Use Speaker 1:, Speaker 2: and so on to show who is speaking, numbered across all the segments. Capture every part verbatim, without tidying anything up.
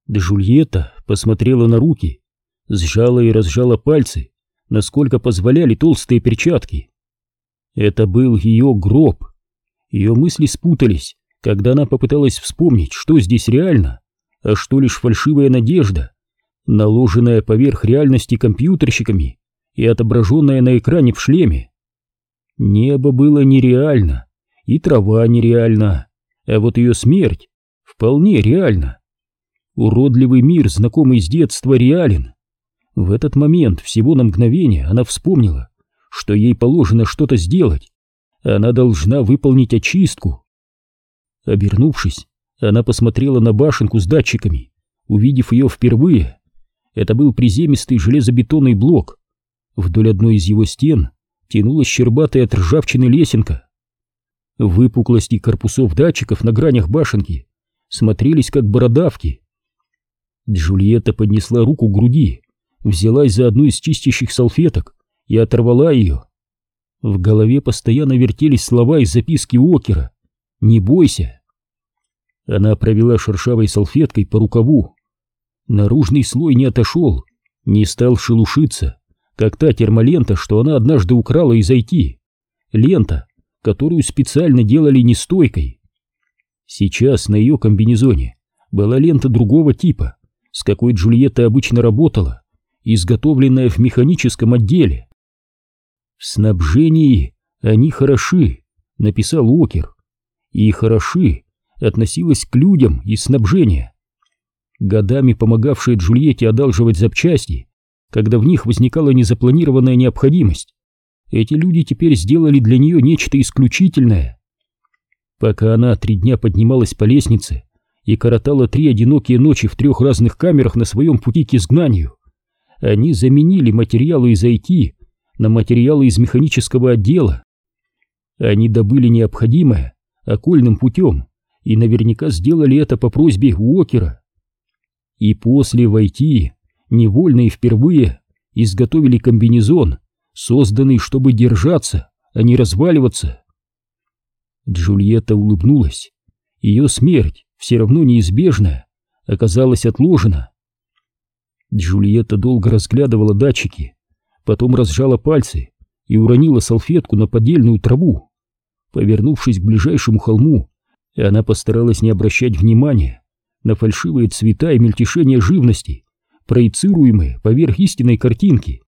Speaker 1: Джульетта посмотрела на руки, сжала и разжала пальцы, насколько позволяли толстые перчатки. Это был ее гроб. Ее мысли спутались, когда она попыталась вспомнить, что здесь реально, а что лишь фальшивая надежда, наложенная поверх реальности компьютерщиками и отображенная на экране в шлеме. Небо было нереально, и трава нереальна, а вот ее смерть вполне реальна. Уродливый мир, знакомый с детства, реален. В этот момент, всего на мгновение, она вспомнила, что ей положено что-то сделать. Она должна выполнить очистку. Обернувшись, она посмотрела на башенку с датчиками, увидев ее впервые. Это был приземистый железобетонный блок. Вдоль одной из его стен тянулась щербатая от ржавчины лесенка. Выпуклости корпусов датчиков на гранях башенки смотрелись как бородавки. Джульетта поднесла руку к груди, взялась за одну из чистящих салфеток и оторвала ее. В голове постоянно вертелись слова из записки Уокера: «Не бойся». Она провела шершавой салфеткой по рукаву. Наружный слой не отошел, не стал шелушиться, как та термолента, что она однажды украла из ай ти. Лента, которую специально делали нестойкой. Сейчас на ее комбинезоне была лента другого типа, с какой Джульетта обычно работала, изготовленная в механическом отделе. «В снабжении они хороши», — написал Уокер, и «хороши» относилась к людям из снабжения, годами помогавшие Джульетте одалживать запчасти, когда в них возникала незапланированная необходимость. Эти люди теперь сделали для нее нечто исключительное. Пока она три дня поднималась по лестнице и коротала три одинокие ночи в трех разных камерах на своем пути к изгнанию, они заменили материалы из ай ти на материалы из механического отдела. Они добыли необходимое окольным путем и наверняка сделали это по просьбе Уокера. И после в ай ти невольно и впервые изготовили комбинезон, созданный, чтобы держаться, а не разваливаться. Джульетта улыбнулась. Ее смерть, все равно неизбежная, оказалась отложена. Джульетта долго разглядывала датчики, потом разжала пальцы и уронила салфетку на поддельную траву. Повернувшись к ближайшему холму, она постаралась не обращать внимания на фальшивые цвета и мельтешение живности, проецируемые поверх истинной картинки.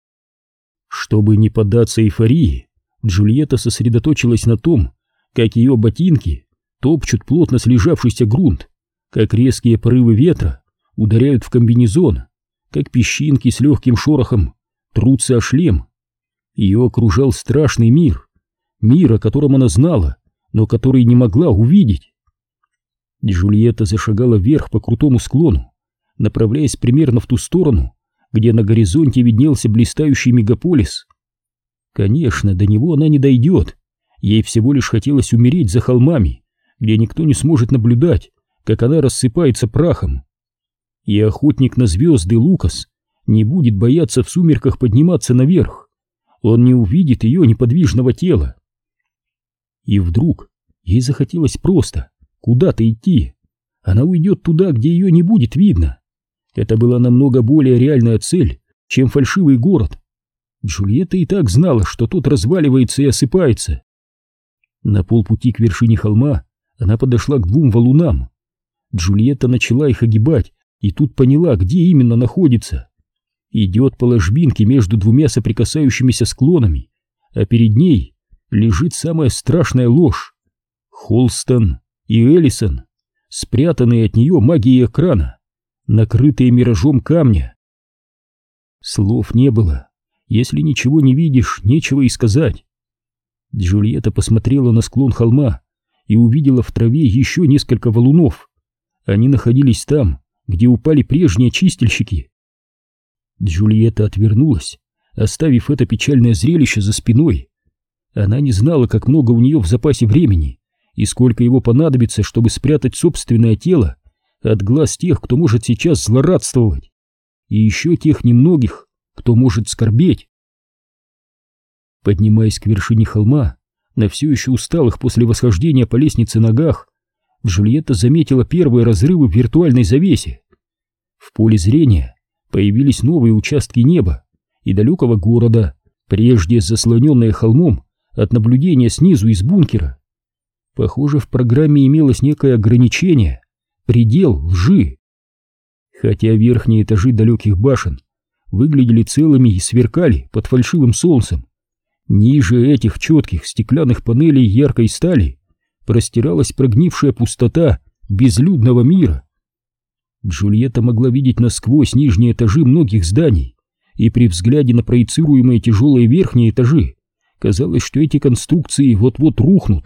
Speaker 1: Чтобы не поддаться эйфории, Джульетта сосредоточилась на том, как ее ботинки топчут плотно слежавшийся грунт, как резкие порывы ветра ударяют в комбинезон, как песчинки с легким шорохом трутся о шлем. Ее окружал страшный мир, мир, о котором она знала, но который не могла увидеть. Джульетта зашагала вверх по крутому склону, направляясь примерно в ту сторону, где на горизонте виднелся блистающий мегаполис. Конечно, до него она не дойдет. Ей всего лишь хотелось умереть за холмами, где никто не сможет наблюдать, как она рассыпается прахом. И охотник на звезды Лукас не будет бояться в сумерках подниматься наверх. Он не увидит ее неподвижного тела. И вдруг ей захотелось просто куда-то идти. Она уйдет туда, где ее не будет видно. Это была намного более реальная цель, чем фальшивый город. Джульетта и так знала, что тот разваливается и осыпается. На полпути к вершине холма она подошла к двум валунам. Джульетта начала их огибать и тут поняла, где именно находится. Идет по ложбинке между двумя соприкасающимися склонами, а перед ней лежит самая страшная ложь. Холстон и Эллисон, спрятанные от нее магией экрана, накрытые миражом камня. Слов не было. Если ничего не видишь, нечего и сказать. Джульетта посмотрела на склон холма и увидела в траве еще несколько валунов. Они находились там, где упали прежние чистильщики. Джульетта отвернулась, оставив это печальное зрелище за спиной. Она не знала, как много у нее в запасе времени и сколько его понадобится, чтобы спрятать собственное тело от глаз тех, кто может сейчас злорадствовать, и еще тех немногих, кто может скорбеть. Поднимаясь к вершине холма, на все еще усталых после восхождения по лестнице ногах, Джульетта заметила первые разрывы в виртуальной завесе, В поле зрения появились новые участки неба и далекого города, прежде заслоненные холмом от наблюдения снизу из бункера. Похоже, в программе имелось некое ограничение, предел лжи. Хотя верхние этажи далеких башен выглядели целыми и сверкали под фальшивым солнцем, ниже этих четких стеклянных панелей яркой стали простиралась прогнившая пустота безлюдного мира. Джульетта могла видеть насквозь нижние этажи многих зданий, и при взгляде на проецируемые тяжелые верхние этажи казалось, что эти конструкции вот-вот рухнут.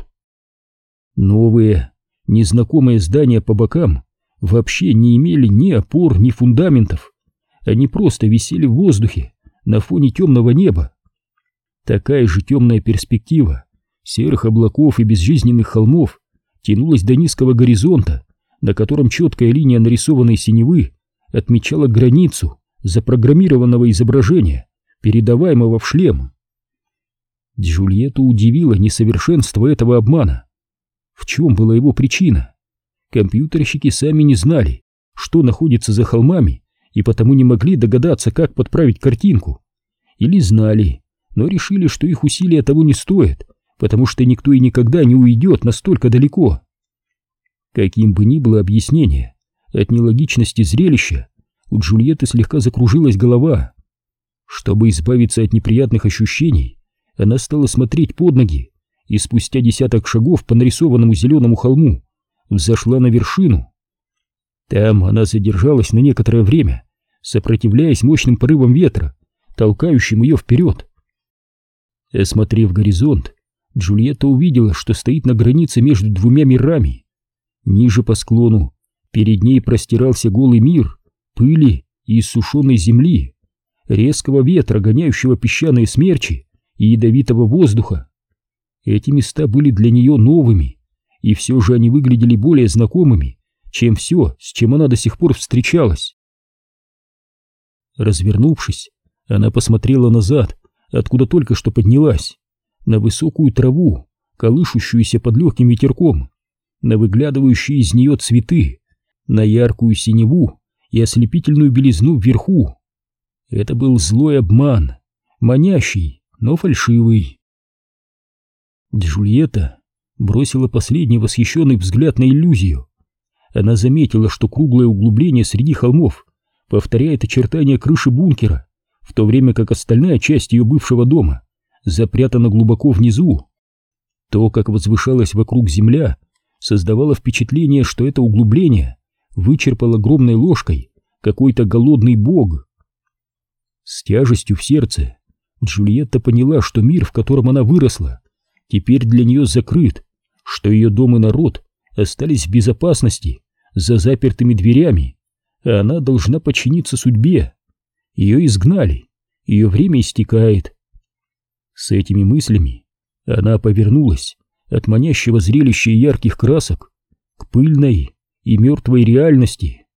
Speaker 1: Новые, незнакомые здания по бокам вообще не имели ни опор, ни фундаментов. Они просто висели в воздухе на фоне темного неба. Такая же темная перспектива серых облаков и безжизненных холмов тянулась до низкого горизонта, на котором четкая линия нарисованной синевы отмечала границу запрограммированного изображения, передаваемого в шлем. Джульетту удивило несовершенство этого обмана. В чем была его причина? Компьютерщики сами не знали, что находится за холмами, и потому не могли догадаться, как подправить картинку. Или знали, но решили, что их усилия того не стоят, потому что никто и никогда не уйдет настолько далеко. Каким бы ни было объяснение, от нелогичности зрелища у Джульетты слегка закружилась голова. Чтобы избавиться от неприятных ощущений, она стала смотреть под ноги и спустя десяток шагов по нарисованному зеленому холму взошла на вершину. Там она задержалась на некоторое время, сопротивляясь мощным порывам ветра, толкающим ее вперед. Осмотрев горизонт, Джульетта увидела, что стоит на границе между двумя мирами. Ниже по склону перед ней простирался голый мир пыли и иссушенной земли, резкого ветра, гоняющего песчаные смерчи, и ядовитого воздуха. Эти места были для нее новыми, и все же они выглядели более знакомыми, чем все, с чем она до сих пор встречалась. Развернувшись, она посмотрела назад, откуда только что поднялась, на высокую траву, колышущуюся под легким ветерком, на выглядывающие из нее цветы, на яркую синеву и ослепительную белизну вверху. Это был злой обман, манящий, но фальшивый. Джульетта бросила последний восхищенный взгляд на иллюзию. Она заметила, что круглое углубление среди холмов повторяет очертания крыши бункера, в то время как остальная часть ее бывшего дома запрятана глубоко внизу. То, как возвышалась вокруг земля, создавало впечатление, что это углубление вычерпал огромной ложкой какой-то голодный бог. С тяжестью в сердце Джульетта поняла, что мир, в котором она выросла, теперь для нее закрыт, что ее дом и народ остались в безопасности за запертыми дверями, а она должна подчиниться судьбе. Ее изгнали, ее время истекает. С этими мыслями она повернулась от манящего зрелища и ярких красок к пыльной и мертвой реальности.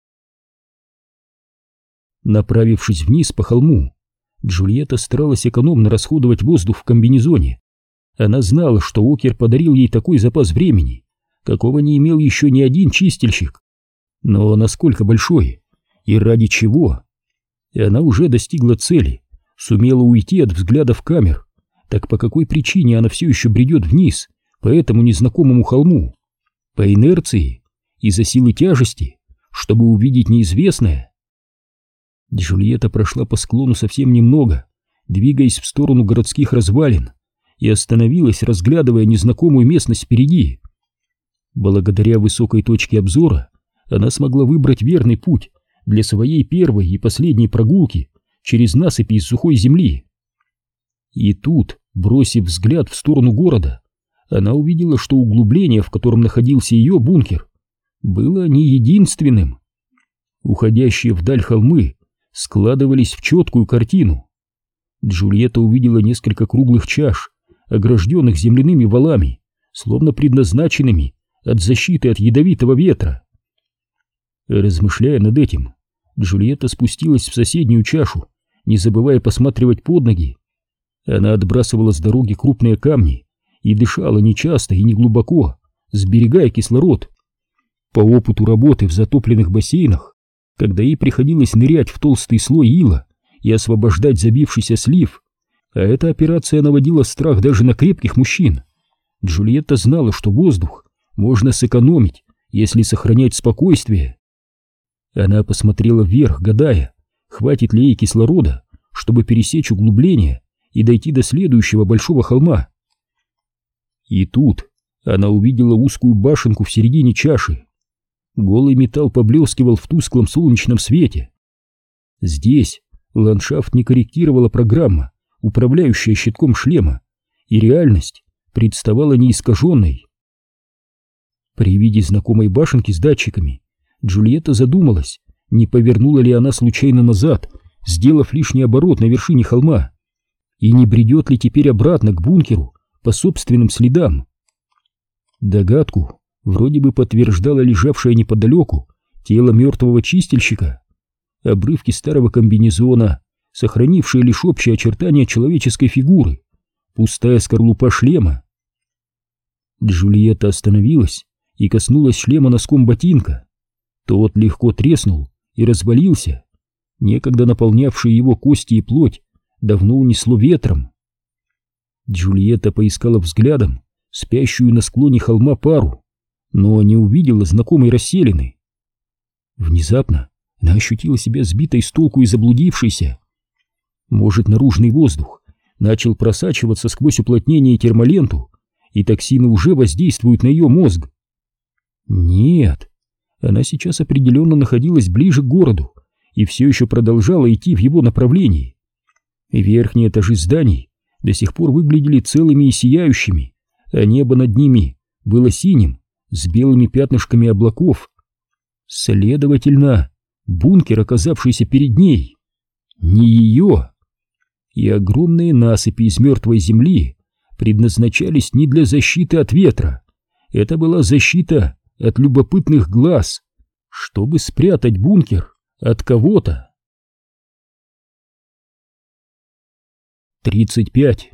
Speaker 1: Направившись вниз по холму, Джульетта старалась экономно расходовать воздух в комбинезоне. Она знала, что Окер подарил ей такой запас времени, какого не имел еще ни один чистильщик. Но насколько большой и ради чего? И она уже достигла цели, сумела уйти от взглядов камер. Так по какой причине она все еще бредет вниз по этому незнакомому холму? По инерции? Из-за силы тяжести? Чтобы увидеть неизвестное? Джульетта прошла по склону совсем немного, двигаясь в сторону городских развалин, и остановилась, разглядывая незнакомую местность впереди. Благодаря высокой точке обзора она смогла выбрать верный путь для своей первой и последней прогулки через насыпи из сухой земли. И тут, бросив взгляд в сторону города, она увидела, что углубление, в котором находился ее бункер, было не единственным. Уходящие вдаль холмы складывались в четкую картину. Джульетта увидела несколько круглых чаш, огражденных земляными валами, словно предназначенными от защиты от ядовитого ветра. Размышляя над этим, Джульетта спустилась в соседнюю чашу, не забывая посматривать под ноги. Она отбрасывала с дороги крупные камни и дышала нечасто и неглубоко, сберегая кислород. По опыту работы в затопленных бассейнах когда ей приходилось нырять в толстый слой ила и освобождать забившийся слив, а эта операция наводила страх даже на крепких мужчин, Джульетта знала, что воздух можно сэкономить, если сохранять спокойствие. Она посмотрела вверх, гадая, хватит ли ей кислорода, чтобы пересечь углубление и дойти до следующего большого холма. И тут она увидела узкую башенку в середине чаши. Голый металл поблескивал в тусклом солнечном свете. Здесь ландшафт не корректировала программа, управляющая щитком шлема, и реальность представала неискаженной. При виде знакомой башенки с датчиками Джульетта задумалась, не повернула ли она случайно назад, сделав лишний оборот на вершине холма, и не бредет ли теперь обратно к бункеру по собственным следам. Догадку вроде бы подтверждало лежавшее неподалеку тело мертвого чистильщика, обрывки старого комбинезона, сохранившие лишь общие очертания человеческой фигуры, пустая скорлупа шлема. Джульетта остановилась и коснулась шлема носком ботинка. Тот легко треснул и развалился. Некогда наполнявшие его кости и плоть давно унесло ветром. Джульетта поискала взглядом спящую на склоне холма пару, но не увидела знакомой расселины. Внезапно она ощутила себя сбитой с толку и заблудившейся. Может, наружный воздух начал просачиваться сквозь уплотнение и термоленту, и токсины уже воздействуют на ее мозг? Нет, она сейчас определенно находилась ближе к городу и все еще продолжала идти в его направлении. Верхние этажи зданий до сих пор выглядели целыми и сияющими, а небо над ними было синим, с белыми пятнышками облаков. Следовательно, бункер, оказавшийся перед ней, не ее. И огромные насыпи из мертвой земли предназначались не для защиты от ветра. Это была защита от любопытных глаз, чтобы спрятать бункер от кого-то. тридцать пять.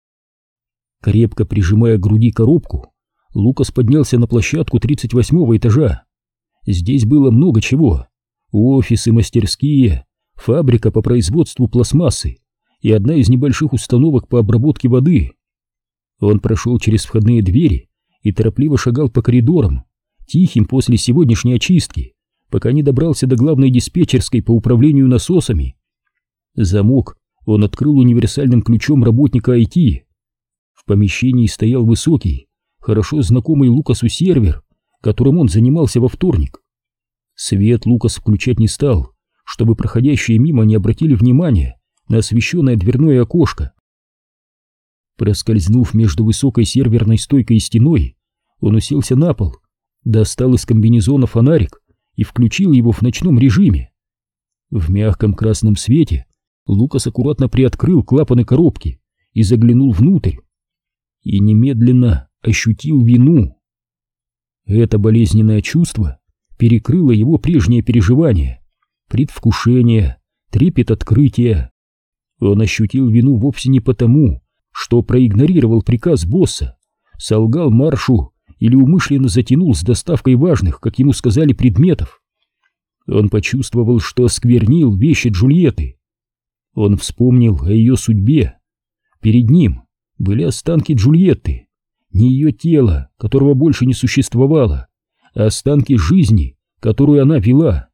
Speaker 1: Крепко прижимая к груди коробку, Лукас поднялся на площадку тридцать восьмого этажа. Здесь было много чего: офисы, мастерские, фабрика по производству пластмассы и одна из небольших установок по обработке воды. Он прошел через входные двери и торопливо шагал по коридорам, тихим после сегодняшней очистки, пока не добрался до главной диспетчерской по управлению насосами. Замок он открыл универсальным ключом работника ай ти. В помещении стоял высокий, хорошо знакомый Лукасу сервер, которым он занимался во вторник. Свет Лукас включать не стал, чтобы проходящие мимо не обратили внимания на освещенное дверное окошко. Проскользнув между высокой серверной стойкой и стеной, он уселся на пол, достал из комбинезона фонарик и включил его в ночном режиме. В мягком красном свете Лукас аккуратно приоткрыл клапаны коробки и заглянул внутрь. И немедленно ощутил вину. Это болезненное чувство перекрыло его прежние переживания, предвкушение, трепет открытия. Он ощутил вину вовсе не потому, что проигнорировал приказ босса, солгал Маршу или умышленно затянул с доставкой важных, как ему сказали, предметов. Он почувствовал, что осквернил вещи Джульетты. Он вспомнил о ее судьбе. Перед ним были останки Джульетты, не ее тело, которого больше не существовало, а останки жизни, которую она вела.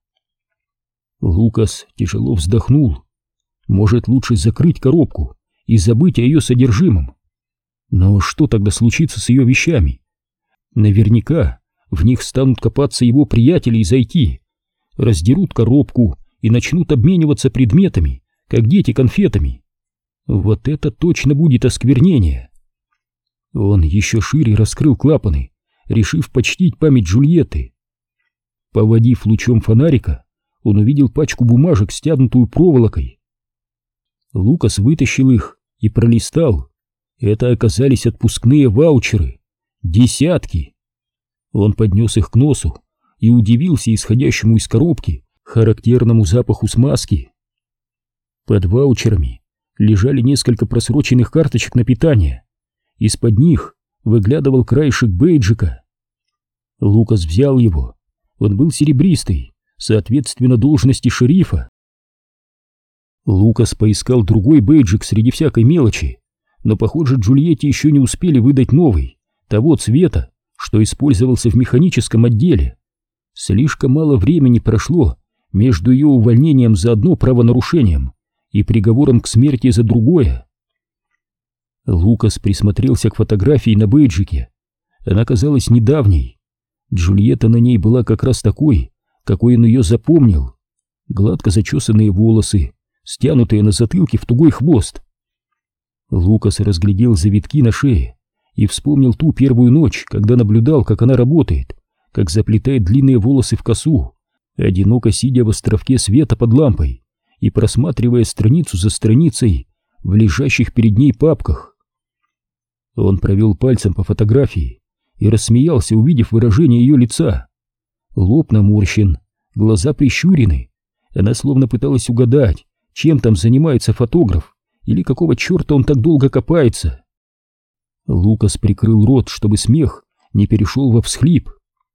Speaker 1: Лукас тяжело вздохнул. Может, лучше закрыть коробку и забыть о ее содержимом. Но что тогда случится с ее вещами? Наверняка в них станут копаться его приятели из ай ти, раздерут коробку и начнут обмениваться предметами, как дети конфетами. Вот это точно будет осквернение. Он еще шире раскрыл клапаны, решив почтить память Джульетты. Поводив лучом фонарика, он увидел пачку бумажек, стянутую проволокой. Лукас вытащил их и пролистал. Это оказались отпускные ваучеры. Десятки. Он поднес их к носу и удивился исходящему из коробки характерному запаху смазки. Под ваучерами лежали несколько просроченных карточек на питание. Из-под них выглядывал краешек бейджика. Лукас взял его. Он был серебристый, соответственно должности шерифа. Лукас поискал другой бейджик среди всякой мелочи, но, похоже, Джульетте еще не успели выдать новый, того цвета, что использовался в механическом отделе. Слишком мало времени прошло между ее увольнением за одно правонарушением и приговором к смерти за другое. Лукас присмотрелся к фотографии на бейджике. Она казалась недавней. Джульетта на ней была как раз такой, какой он ее запомнил. Гладко зачесанные волосы, стянутые на затылке в тугой хвост. Лукас разглядел завитки на шее и вспомнил ту первую ночь, когда наблюдал, как она работает, как заплетает длинные волосы в косу, одиноко сидя в островке света под лампой и просматривая страницу за страницей в лежащих перед ней папках. Он провел пальцем по фотографии и рассмеялся, увидев выражение ее лица. Лоб наморщен, глаза прищурены. Она словно пыталась угадать, чем там занимается фотограф или какого черта он так долго копается. Лукас прикрыл рот, чтобы смех не перешел во всхлип.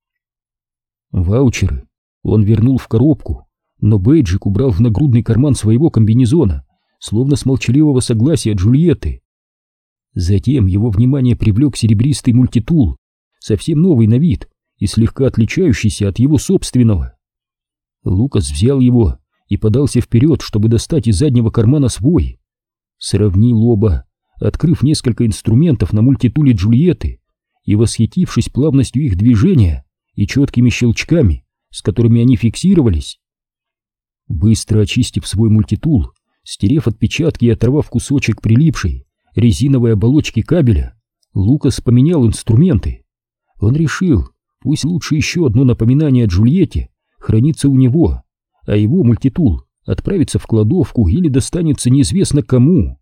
Speaker 1: Ваучеры он вернул в коробку, но бейджик убрал в нагрудный карман своего комбинезона, словно с молчаливого согласия Джульетты. Затем его внимание привлек серебристый мультитул, совсем новый на вид и слегка отличающийся от его собственного. Лукас взял его и подался вперед, чтобы достать из заднего кармана свой. Сравнил оба, открыв несколько инструментов на мультитуле Джульетты и восхитившись плавностью их движения и четкими щелчками, с которыми они фиксировались. Быстро очистив свой мультитул, стерев отпечатки и оторвав кусочек прилипшей резиновой оболочки кабеля, Лукас поменял инструменты. Он решил, пусть лучше еще одно напоминание о Джульетте хранится у него, а его мультитул отправится в кладовку или достанется неизвестно кому.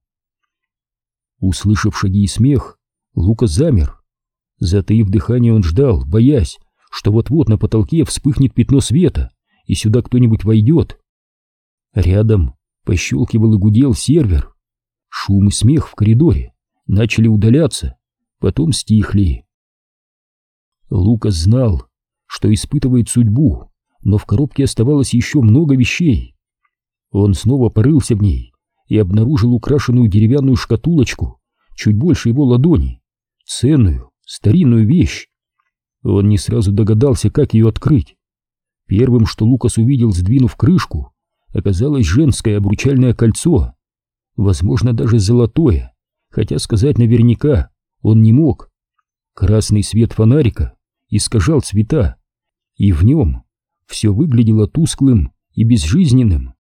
Speaker 1: Услышав шаги и смех, Лукас замер. Затаив дыхание, он ждал, боясь, что вот-вот на потолке вспыхнет пятно света, и сюда кто-нибудь войдет. Рядом пощелкивал и гудел сервер. Шум и смех в коридоре начали удаляться, потом стихли. Лукас знал, что испытывает судьбу, но в коробке оставалось еще много вещей. Он снова порылся в ней и обнаружил украшенную деревянную шкатулочку, чуть больше его ладони, ценную, старинную вещь. Он не сразу догадался, как ее открыть. Первым, что Лукас увидел, сдвинув крышку, оказалось женское обручальное кольцо, возможно, даже золотое, хотя сказать наверняка он не мог. Красный свет фонарика искажал цвета, и в нем все выглядело тусклым и безжизненным.